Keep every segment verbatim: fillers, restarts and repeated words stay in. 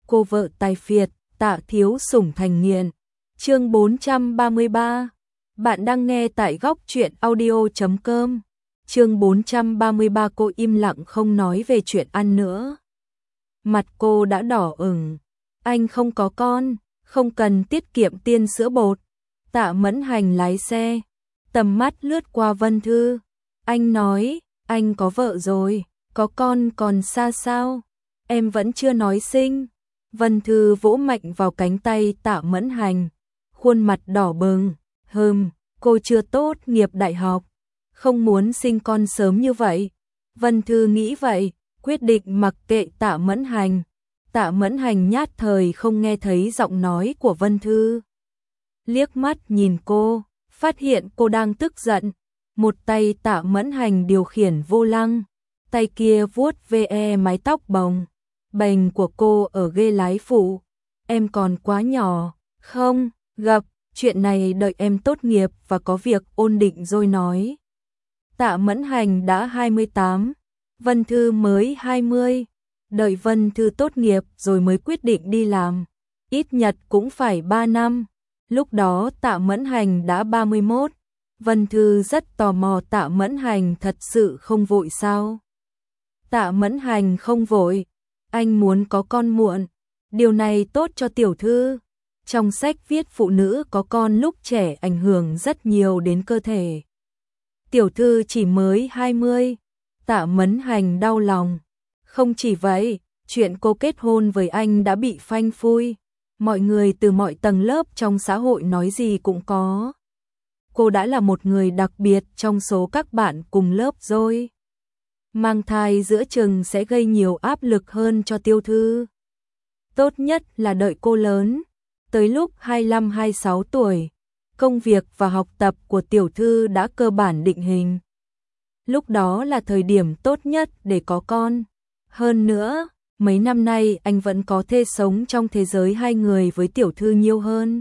cô vợ tài phiệt, Tạ thiếu sủng thành nghiện. Chương bốn trăm ba mươi ba. Bạn đang nghe tại góc truyện audio chấm com. Chương bốn trăm ba mươi ba. Cô im lặng không nói về chuyện ăn nữa. Mặt cô đã đỏ ửng. Anh không có con, không cần tiết kiệm tiền sữa bột. Tạ Mẫn Hành lái xe, tầm mắt lướt qua Vân Thư. Anh nói, anh có vợ rồi, có con còn xa sao? Em vẫn chưa nói sinh. Vân Thư vỗ mạnh vào cánh tay Tạ Mẫn Hành, khuôn mặt đỏ bừng. Hừm, cô chưa tốt nghiệp đại học, không muốn sinh con sớm như vậy. Vân Thư nghĩ vậy, quyết định mặc kệ Tạ Mẫn Hành. Tạ Mẫn Hành nhát thời không nghe thấy giọng nói của Vân Thư. Liếc mắt nhìn cô, phát hiện cô đang tức giận. Một tay Tạ Mẫn Hành điều khiển vô lăng, tay kia vuốt ve mái tóc bồng bềnh của cô ở ghế lái phụ. Em còn quá nhỏ, không, gặp, chuyện này đợi em tốt nghiệp và có việc ổn định rồi nói. Tạ Mẫn Hành đã hai mươi tám, Vân Thư mới hai mươi. Đợi Vân Thư tốt nghiệp rồi mới quyết định đi làm, ít nhất cũng phải ba năm. Lúc đó Tạ Mẫn Hành đã ba mươi mốt. Vân Thư rất tò mò Tạ Mẫn Hành thật sự không vội sao? Tạ Mẫn Hành không vội, anh muốn có con muộn, điều này tốt cho tiểu thư. Trong sách viết phụ nữ có con lúc trẻ ảnh hưởng rất nhiều đến cơ thể. Tiểu thư chỉ mới hai mươi, Tạ Mẫn Hành đau lòng. Không chỉ vậy, chuyện cô kết hôn với anh đã bị phanh phui. Mọi người từ mọi tầng lớp trong xã hội nói gì cũng có. Cô đã là một người đặc biệt trong số các bạn cùng lớp rồi. Mang thai giữa chừng sẽ gây nhiều áp lực hơn cho tiểu thư. Tốt nhất là đợi cô lớn, tới lúc hai mươi lăm hai mươi sáu tuổi, công việc và học tập của tiểu thư đã cơ bản định hình. Lúc đó là thời điểm tốt nhất để có con. Hơn nữa, mấy năm nay anh vẫn có thể sống trong thế giới hai người với tiểu thư nhiều hơn.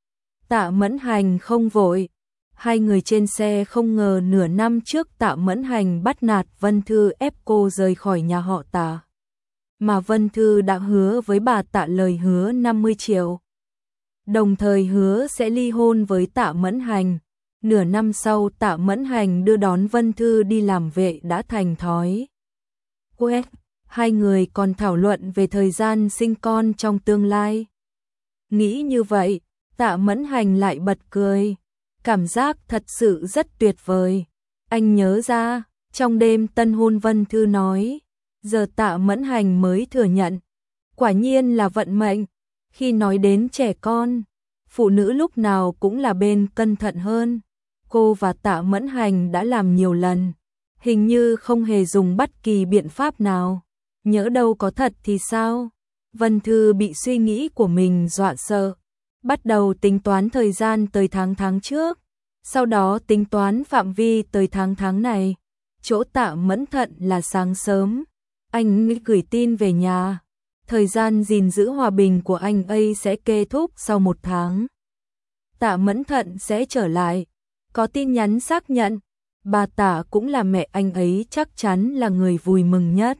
Tạ Mẫn Hành không vội. Hai người trên xe không ngờ nửa năm trước Tạ Mẫn Hành bắt nạt Vân Thư ép cô rời khỏi nhà họ Tạ. Mà Vân Thư đã hứa với bà Tạ lời hứa năm mươi triệu. Đồng thời hứa sẽ ly hôn với Tạ Mẫn Hành. Nửa năm sau Tạ Mẫn Hành đưa đón Vân Thư đi làm vệ đã thành thói. Quét, hai người còn thảo luận về thời gian sinh con trong tương lai. Nghĩ như vậy, Tạ Mẫn Hành lại bật cười. Cảm giác thật sự rất tuyệt vời. Anh nhớ ra, trong đêm tân hôn Vân Thư nói, giờ Tạ Mẫn Hành mới thừa nhận. Quả nhiên là vận mệnh. Khi nói đến trẻ con, phụ nữ lúc nào cũng là bên cẩn thận hơn. Cô và Tạ Mẫn Hành đã làm nhiều lần, hình như không hề dùng bất kỳ biện pháp nào. Nhỡ đâu có thật thì sao? Vân Thư bị suy nghĩ của mình dọa sợ. Bắt đầu tính toán thời gian tới tháng tháng trước, sau đó tính toán phạm vi tới tháng tháng này. Chỗ Tạ Mẫn Thận là sáng sớm, anh gửi tin về nhà. Thời gian gìn giữ hòa bình của anh ấy sẽ kết thúc sau một tháng. Tạ Mẫn Thận sẽ trở lại, có tin nhắn xác nhận. Bà Tạ cũng là mẹ anh ấy chắc chắn là người vui mừng nhất.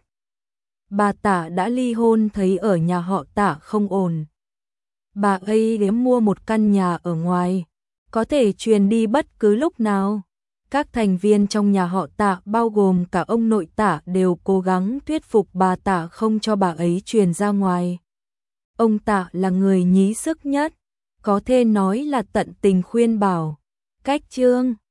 Bà Tạ đã ly hôn thấy ở nhà họ Tạ không ổn. Bà ấy đến mua một căn nhà ở ngoài, có thể truyền đi bất cứ lúc nào. Các thành viên trong nhà họ Tạ bao gồm cả ông nội Tạ đều cố gắng thuyết phục bà Tạ không cho bà ấy truyền ra ngoài. Ông Tạ là người nhí sức nhất, có thể nói là tận tình khuyên bảo. Cách chương